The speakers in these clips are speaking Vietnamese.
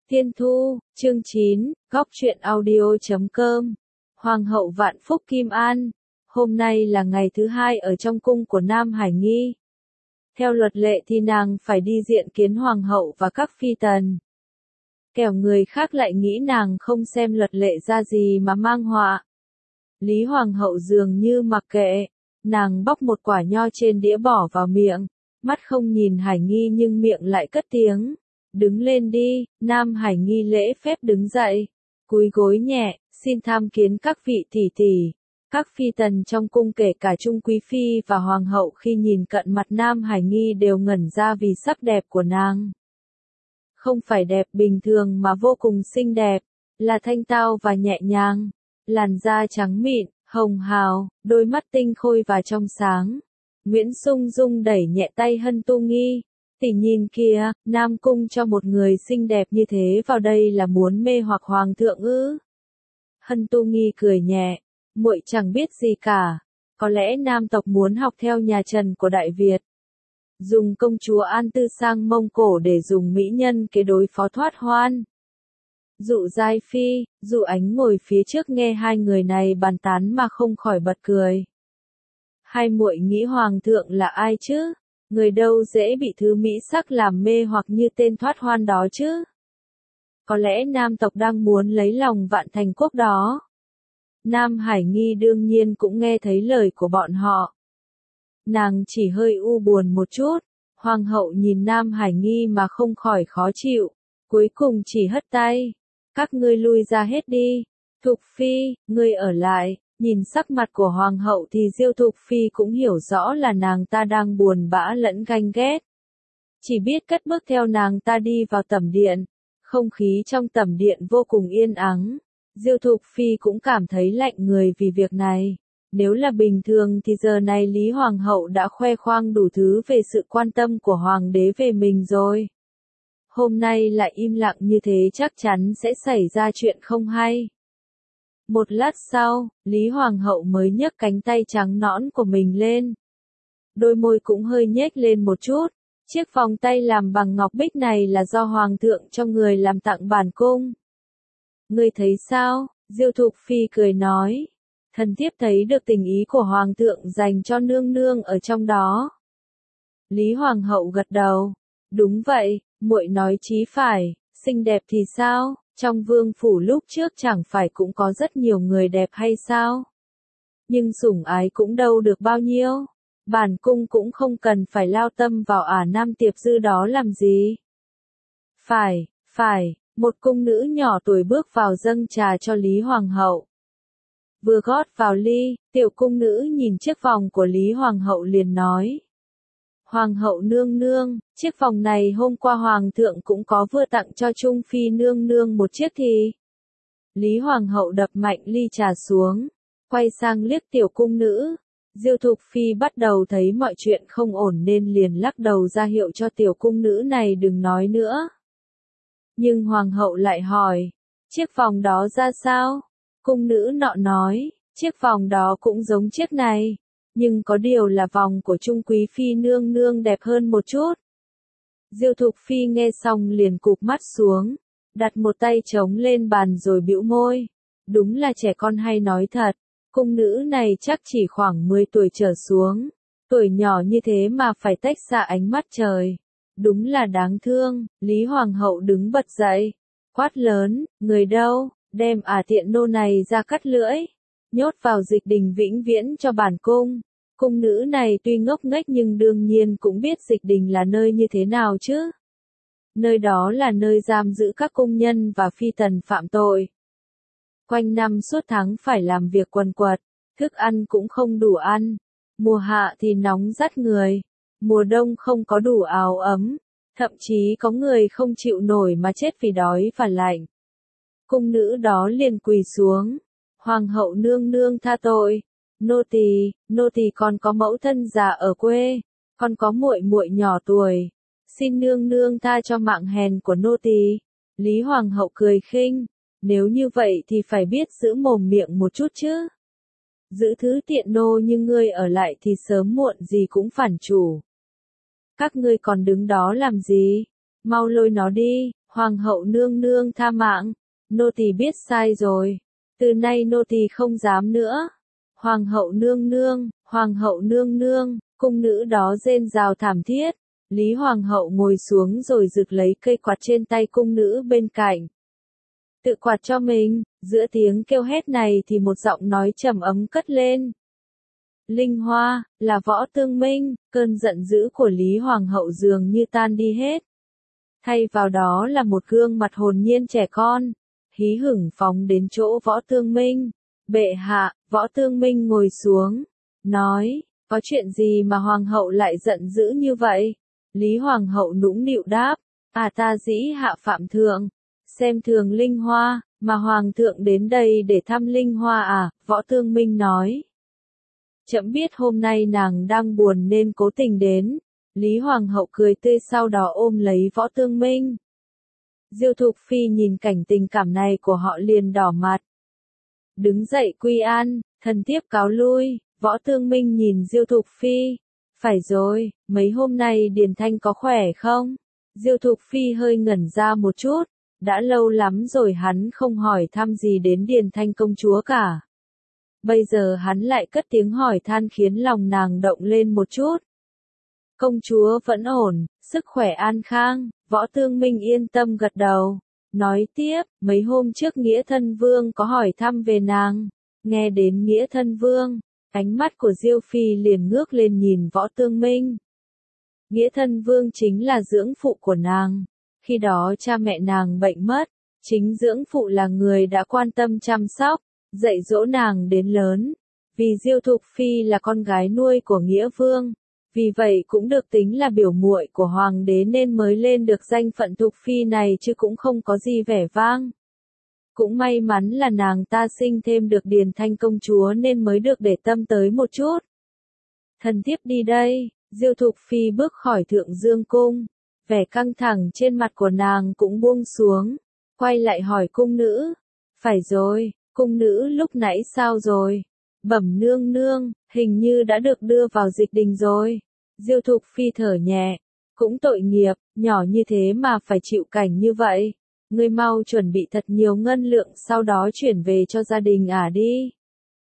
Tiên Thu, chương 9, góc truyện audio.com. Hoàng hậu vạn phúc Kim An. Hôm nay là ngày thứ 2 ở trong cung của Nam Hải Nghi. Theo luật lệ thì nàng phải đi diện kiến hoàng hậu và các phi tần. Kẻo người khác lại nghĩ nàng không xem luật lệ ra gì mà mang họa. Lý hoàng hậu dường như mặc kệ, nàng bóc một quả nho trên đĩa bỏ vào miệng, mắt không nhìn Hải Nghi nhưng miệng lại cất tiếng. Đứng lên đi. Nam Hải Nghi lễ phép đứng dậy, cúi gối nhẹ, xin tham kiến các vị tỷ tỷ. Các phi tần trong cung kể cả Trung Quý Phi và Hoàng hậu khi nhìn cận mặt Nam Hải Nghi đều ngẩn ra vì sắc đẹp của nàng. Không phải đẹp bình thường mà vô cùng xinh đẹp, là thanh tao và nhẹ nhàng, làn da trắng mịn, hồng hào, đôi mắt tinh khôi và trong sáng. Nguyễn Sung Dung đẩy nhẹ tay Hân Tu Nghi. Tỷ nhìn kìa, Nam Cung cho một người xinh đẹp như thế vào đây là muốn mê hoặc hoàng thượng ư? Hân Tu Nghi cười nhẹ, muội chẳng biết gì cả. Có lẽ Nam tộc muốn học theo nhà Trần của Đại Việt. Dùng công chúa An Tư sang Mông Cổ để dùng mỹ nhân kế đối phó Thoát Hoan. Dụ Giai Phi, Dụ Ánh ngồi phía trước nghe hai người này bàn tán mà không khỏi bật cười. Hai muội nghĩ hoàng thượng là ai chứ? Người đâu dễ bị thứ mỹ sắc làm mê hoặc như tên Thoát Hoan đó chứ. Có lẽ Nam tộc đang muốn lấy lòng Vạn Thành Quốc đó. Nam Hải Nghi đương nhiên cũng nghe thấy lời của bọn họ. Nàng chỉ hơi u buồn một chút. Hoàng hậu nhìn Nam Hải Nghi mà không khỏi khó chịu. Cuối cùng chỉ hất tay. Các ngươi lui ra hết đi. Thục Phi, ngươi ở lại. Nhìn sắc mặt của hoàng hậu thì Diêu Thục Phi cũng hiểu rõ là nàng ta đang buồn bã lẫn ganh ghét. Chỉ biết cất bước theo nàng ta đi vào tẩm điện. Không khí trong tẩm điện vô cùng yên ắng. Diêu Thục Phi cũng cảm thấy lạnh người vì việc này. Nếu là bình thường thì giờ này Lý Hoàng hậu đã khoe khoang đủ thứ về sự quan tâm của hoàng đế về mình rồi. Hôm nay lại im lặng như thế chắc chắn sẽ xảy ra chuyện không hay. Một lát sau, Lý Hoàng hậu mới nhấc cánh tay trắng nõn của mình lên. Đôi môi cũng hơi nhếch lên một chút. Chiếc vòng tay làm bằng ngọc bích này là do Hoàng thượng cho người làm tặng bản cung. Ngươi thấy sao? Diêu Thục Phi cười nói. Thần thiếp thấy được tình ý của Hoàng thượng dành cho nương nương ở trong đó. Lý Hoàng hậu gật đầu. Đúng vậy, muội nói chí phải, xinh đẹp thì sao? Trong vương phủ lúc trước chẳng phải cũng có rất nhiều người đẹp hay sao? Nhưng sủng ái cũng đâu được bao nhiêu. Bản cung cũng không cần phải lao tâm vào Nam Tiệp Dư đó làm gì. Phải, một cung nữ nhỏ tuổi bước vào dâng trà cho Lý Hoàng hậu. Vừa gót vào ly, tiểu cung nữ nhìn chiếc vòng của Lý Hoàng hậu liền nói. Hoàng hậu nương nương, chiếc vòng này hôm qua hoàng thượng cũng có vừa tặng cho Trung Phi nương nương một chiếc thì. Lý Hoàng hậu đập mạnh ly trà xuống, quay sang liếc tiểu cung nữ. Diêu Thục Phi bắt đầu thấy mọi chuyện không ổn nên liền lắc đầu ra hiệu cho tiểu cung nữ này đừng nói nữa. Nhưng hoàng hậu lại hỏi, chiếc vòng đó ra sao? Cung nữ nọ nói, chiếc vòng đó cũng giống chiếc này. Nhưng có điều là vòng của Trung Quý Phi nương nương đẹp hơn một chút. Diêu Thục Phi nghe xong liền cụp mắt xuống, đặt một tay trống lên bàn rồi bĩu môi. Đúng là trẻ con hay nói thật, cung nữ này chắc chỉ khoảng 10 tuổi trở xuống. Tuổi nhỏ như thế mà phải tách xa ánh mắt trời. Đúng là đáng thương. Lý Hoàng hậu đứng bật dậy, quát lớn, người đâu, đem tiện nô này ra cắt lưỡi. Nhốt vào Dịch Đình vĩnh viễn cho bản cung. Cung nữ này tuy ngốc nghếch nhưng đương nhiên cũng biết Dịch Đình là nơi như thế nào chứ. Nơi đó là nơi giam giữ các cung nhân và phi tần phạm tội. Quanh năm suốt tháng phải làm việc quần quật, thức ăn cũng không đủ ăn. Mùa hạ thì nóng rát người, mùa đông không có đủ áo ấm, thậm chí có người không chịu nổi mà chết vì đói và lạnh. Cung nữ đó liền quỳ xuống. Hoàng hậu nương nương tha tội. Nô tỳ còn có mẫu thân già ở quê, còn có muội muội nhỏ tuổi. Xin nương nương tha cho mạng hèn của nô tỳ. Lý Hoàng hậu cười khinh. Nếu như vậy thì phải biết giữ mồm miệng một chút chứ. Giữ thứ tiện nô như ngươi ở lại thì sớm muộn gì cũng phản chủ. Các ngươi còn đứng đó làm gì? Mau lôi nó đi. Hoàng hậu nương nương tha mạng, nô tỳ biết sai rồi, từ nay nô tỳ không dám nữa. Hoàng hậu nương nương, cung nữ đó rên rào thảm thiết. Lý hoàng hậu ngồi xuống rồi giựt lấy cây quạt trên tay cung nữ bên cạnh. Tự quạt cho mình, giữa tiếng kêu hét này thì một giọng nói trầm ấm cất lên. Linh Hoa, là Võ Tương Minh, cơn giận dữ của Lý hoàng hậu dường như tan đi hết. Thay vào đó là một gương mặt hồn nhiên trẻ con, hí hửng phóng đến chỗ Võ Tương Minh. Bệ hạ, Võ Tương Minh ngồi xuống, nói, có chuyện gì mà hoàng hậu lại giận dữ như vậy? Lý hoàng hậu nũng nịu đáp, ta dĩ hạ phạm thượng, xem thường Linh Hoa, mà hoàng thượng đến đây để thăm Linh Hoa à? Võ Tương Minh nói. Trẫm biết hôm nay nàng đang buồn nên cố tình đến. Lý hoàng hậu cười tươi sau đó ôm lấy Võ Tương Minh. Diêu Thục Phi nhìn cảnh tình cảm này của họ liền đỏ mặt. Đứng dậy quy an, thần thiếp cáo lui. Võ Tương Minh nhìn Diêu Thục Phi. Phải rồi, mấy hôm nay Điền Thanh có khỏe không? Diêu Thục Phi hơi ngẩn ra một chút. Đã lâu lắm rồi hắn không hỏi thăm gì đến Điền Thanh công chúa cả. Bây giờ hắn lại cất tiếng hỏi than khiến lòng nàng động lên một chút. Công chúa vẫn ổn, sức khỏe an khang. Võ Tương Minh yên tâm gật đầu. Nói tiếp, mấy hôm trước Nghĩa Thân Vương có hỏi thăm về nàng. Nghe đến Nghĩa Thân Vương, ánh mắt của Diêu Phi liền ngước lên nhìn Võ Tương Minh. Nghĩa Thân Vương chính là dưỡng phụ của nàng. Khi đó cha mẹ nàng bệnh mất, chính dưỡng phụ là người đã quan tâm chăm sóc, dạy dỗ nàng đến lớn. Vì Diêu Thục Phi là con gái nuôi của Nghĩa Vương, vì vậy cũng được tính là biểu muội của hoàng đế nên mới lên được danh phận Thục Phi này chứ cũng không có gì vẻ vang. Cũng may mắn là nàng ta sinh thêm được Điền Thanh công chúa nên mới được để tâm tới một chút. Thần thiếp đi đây. Diêu Thục Phi bước khỏi Thượng Dương cung, vẻ căng thẳng trên mặt của nàng cũng buông xuống, quay lại hỏi cung nữ. Phải rồi, cung nữ lúc nãy sao rồi? Bẩm nương nương, hình như đã được đưa vào dịch đình rồi. Diêu Thục Phi thở nhẹ, cũng tội nghiệp, nhỏ như thế mà phải chịu cảnh như vậy. Ngươi mau chuẩn bị thật nhiều ngân lượng sau đó chuyển về cho gia đình đi.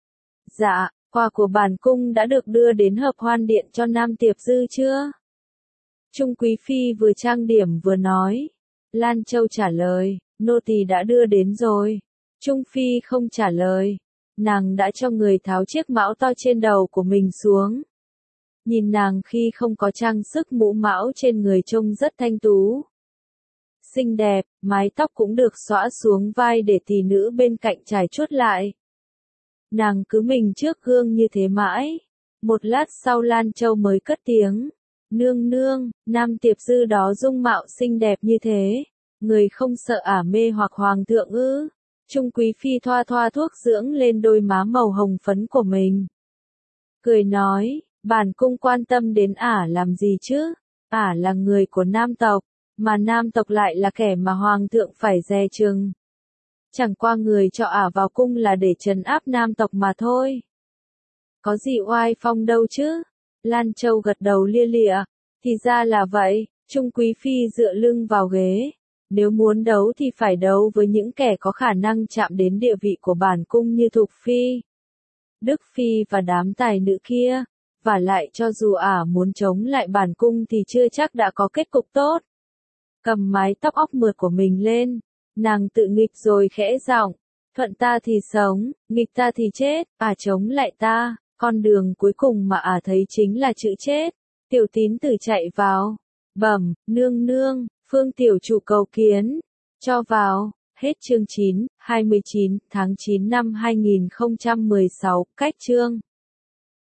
Dạ, quà của bản cung đã được đưa đến Hợp Hoan Điện cho Nam Tiệp Dư chưa? Trung Quý Phi vừa trang điểm vừa nói. Lan Châu trả lời, nô tỳ đã đưa đến rồi. Trung Phi không trả lời. Nàng đã cho người tháo chiếc mão to trên đầu của mình xuống. Nhìn nàng khi không có trang sức mũ mão trên người trông rất thanh tú. Xinh đẹp, mái tóc cũng được xõa xuống vai để tỷ nữ bên cạnh trải chuốt lại. Nàng cứ mình trước gương như thế mãi. Một lát sau Lan Châu mới cất tiếng. Nương nương, Nam Tiệp Dư đó dung mạo xinh đẹp như thế. Người không sợ mê hoặc hoàng thượng ư? Trung Quý Phi thoa thoa thuốc dưỡng lên đôi má màu hồng phấn của mình. Cười nói, bản cung quan tâm đến làm gì chứ? Là người của Nam tộc, mà Nam tộc lại là kẻ mà hoàng thượng phải dè chừng. Chẳng qua người cho vào cung là để trấn áp Nam tộc mà thôi. Có gì oai phong đâu chứ? Lan Châu gật đầu lia lịa. Thì ra là vậy. Trung Quý Phi dựa lưng vào ghế. Nếu muốn đấu thì phải đấu với những kẻ có khả năng chạm đến địa vị của bản cung như Thục Phi, Đức Phi và đám tài nữ kia. Và lại cho dù muốn chống lại bản cung thì chưa chắc đã có kết cục tốt. Cầm mái tóc óc mượt của mình lên. Nàng tự nghịch rồi khẽ giọng. Thuận ta thì sống, nghịch ta thì chết. Chống lại ta, con đường cuối cùng mà thấy chính là chữ chết. Tiểu Tín Tử chạy vào. Bẩm, nương nương, Phương tiểu chủ cầu kiến. Cho vào. Hết chương 9, 29 tháng 9 năm 2016. Cách chương